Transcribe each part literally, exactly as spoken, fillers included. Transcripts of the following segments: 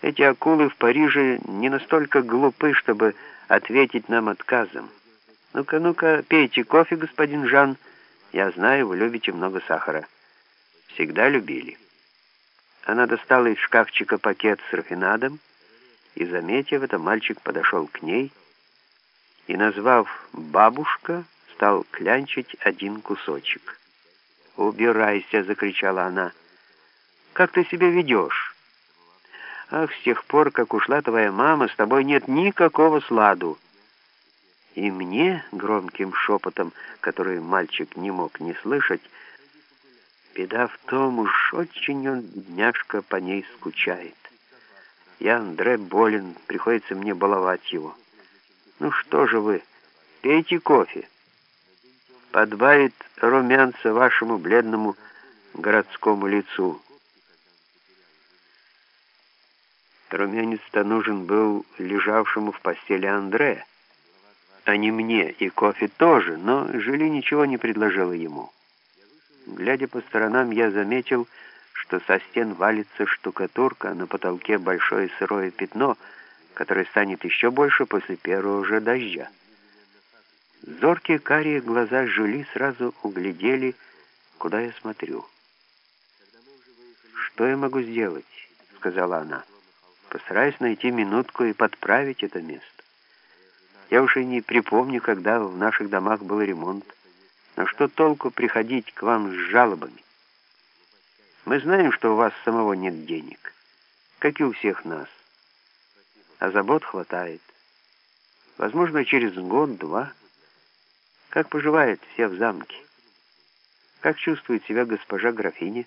Эти акулы в Париже не настолько глупы, чтобы ответить нам отказом. Ну-ка, ну-ка, пейте кофе, господин Жан. Я знаю, вы любите много сахара. Всегда любили». Она достала из шкафчика пакет с рафинадом, и, заметив это, мальчик подошел к ней и, назвав «бабушка», стал клянчить один кусочек. «Убирайся!» — закричала она. «Как ты себя ведешь? Ах, с тех пор, как ушла твоя мама, с тобой нет никакого сладу». И мне, громким шепотом, который мальчик не мог не слышать: «Беда в том, уж очень он, бедняжка, по ней скучает. Я, Андре, болен, приходится мне баловать его. Ну что же вы, пейте кофе. Подбавит румянца вашему бледному городскому лицу». Румянец-то нужен был лежавшему в постели Андре, а не мне, и кофе тоже, но Жюли ничего не предложила ему. Глядя по сторонам, я заметил, что со стен валится штукатурка, а на потолке большое сырое пятно, которое станет еще больше после первого же дождя. Зоркие карие глаза Жюли сразу углядели, куда я смотрю. «Что я могу сделать?» — сказала она. «Постараюсь найти минутку и подправить это место. Я уж и не припомню, когда в наших домах был ремонт. Но что толку приходить к вам с жалобами? Мы знаем, что у вас самого нет денег, как и у всех нас. А забот хватает. Возможно, через год-два. Как поживают все в замке? Как чувствует себя госпожа графиня?»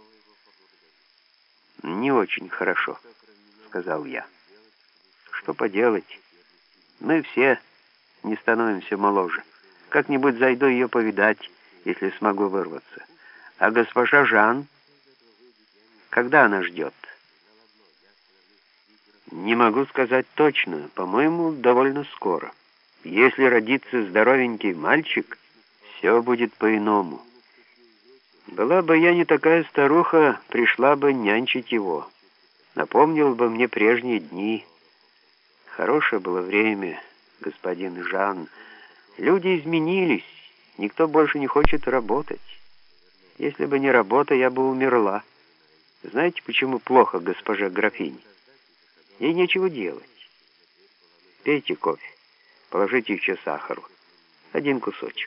«Не очень хорошо», — сказал я. «Что поделать? Мы все не становимся моложе. Как-нибудь зайду ее повидать, если смогу вырваться. А госпожа Жан, когда она ждет?» «Не могу сказать точно. По-моему, довольно скоро. Если родится здоровенький мальчик, все будет по-иному. Была бы я не такая старуха, пришла бы нянчить его. Напомнил бы мне прежние дни. Хорошее было время, господин Жан. Люди изменились, никто больше не хочет работать. Если бы не работа, я бы умерла. Знаете, почему плохо госпоже графине? Ей нечего делать. Пейте кофе, положите еще сахару. Один кусочек».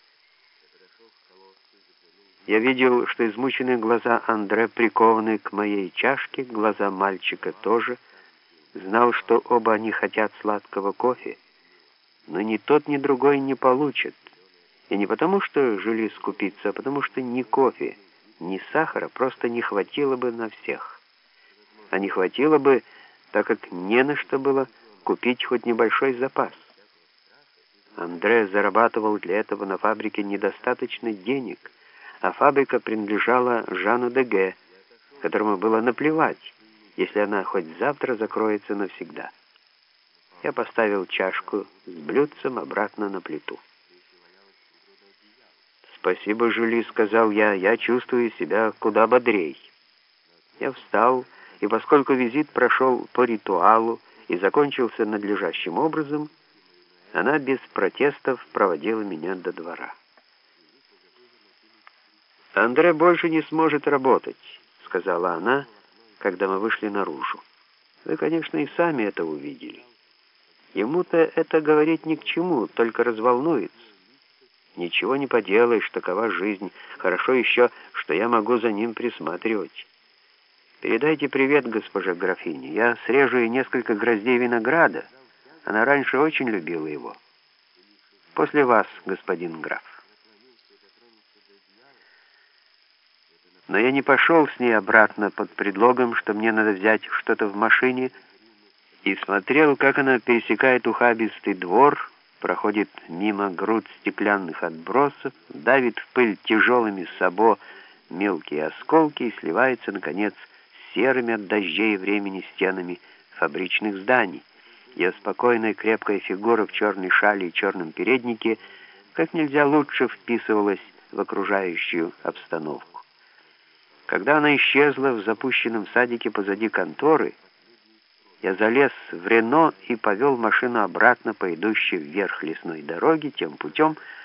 Я видел, что измученные глаза Андре прикованы к моей чашке, глаза мальчика тоже. Знал, что оба они хотят сладкого кофе, но ни тот, ни другой не получат. И не потому, что Жюли скупится, а потому, что ни кофе, ни сахара просто не хватило бы на всех. А не хватило бы, так как не на что было купить хоть небольшой запас. Андре зарабатывал для этого на фабрике недостаточно денег, а фабрика принадлежала Жану Деге, которому было наплевать, если она хоть завтра закроется навсегда. Я поставил чашку с блюдцем обратно на плиту. «Спасибо, Жюли», — сказал я, — «я чувствую себя куда бодрей». Я встал, и поскольку визит прошел по ритуалу и закончился надлежащим образом, она без протестов проводила меня до двора. «Андре больше не сможет работать», — сказала она, когда мы вышли наружу. «Вы, конечно, и сами это увидели. Ему-то это говорить ни к чему, только разволнуется. Ничего не поделаешь, такова жизнь. Хорошо еще, что я могу за ним присматривать. Передайте привет госпоже графине. Я срежу ей несколько гроздей винограда. Она раньше очень любила его. После вас, господин граф». Но я не пошел с ней обратно под предлогом, что мне надо взять что-то в машине, и смотрел, как она пересекает ухабистый двор, проходит мимо груд стеклянных отбросов, давит в пыль тяжелыми сабо мелкие осколки и сливается, наконец, с серыми от дождей и времени стенами фабричных зданий. Ее спокойная крепкая фигура в черной шали и черном переднике как нельзя лучше вписывалась в окружающую обстановку. Когда она исчезла в запущенном садике позади конторы, Я залез в Рено и повел машину обратно по идущей вверх лесной дороге тем путем,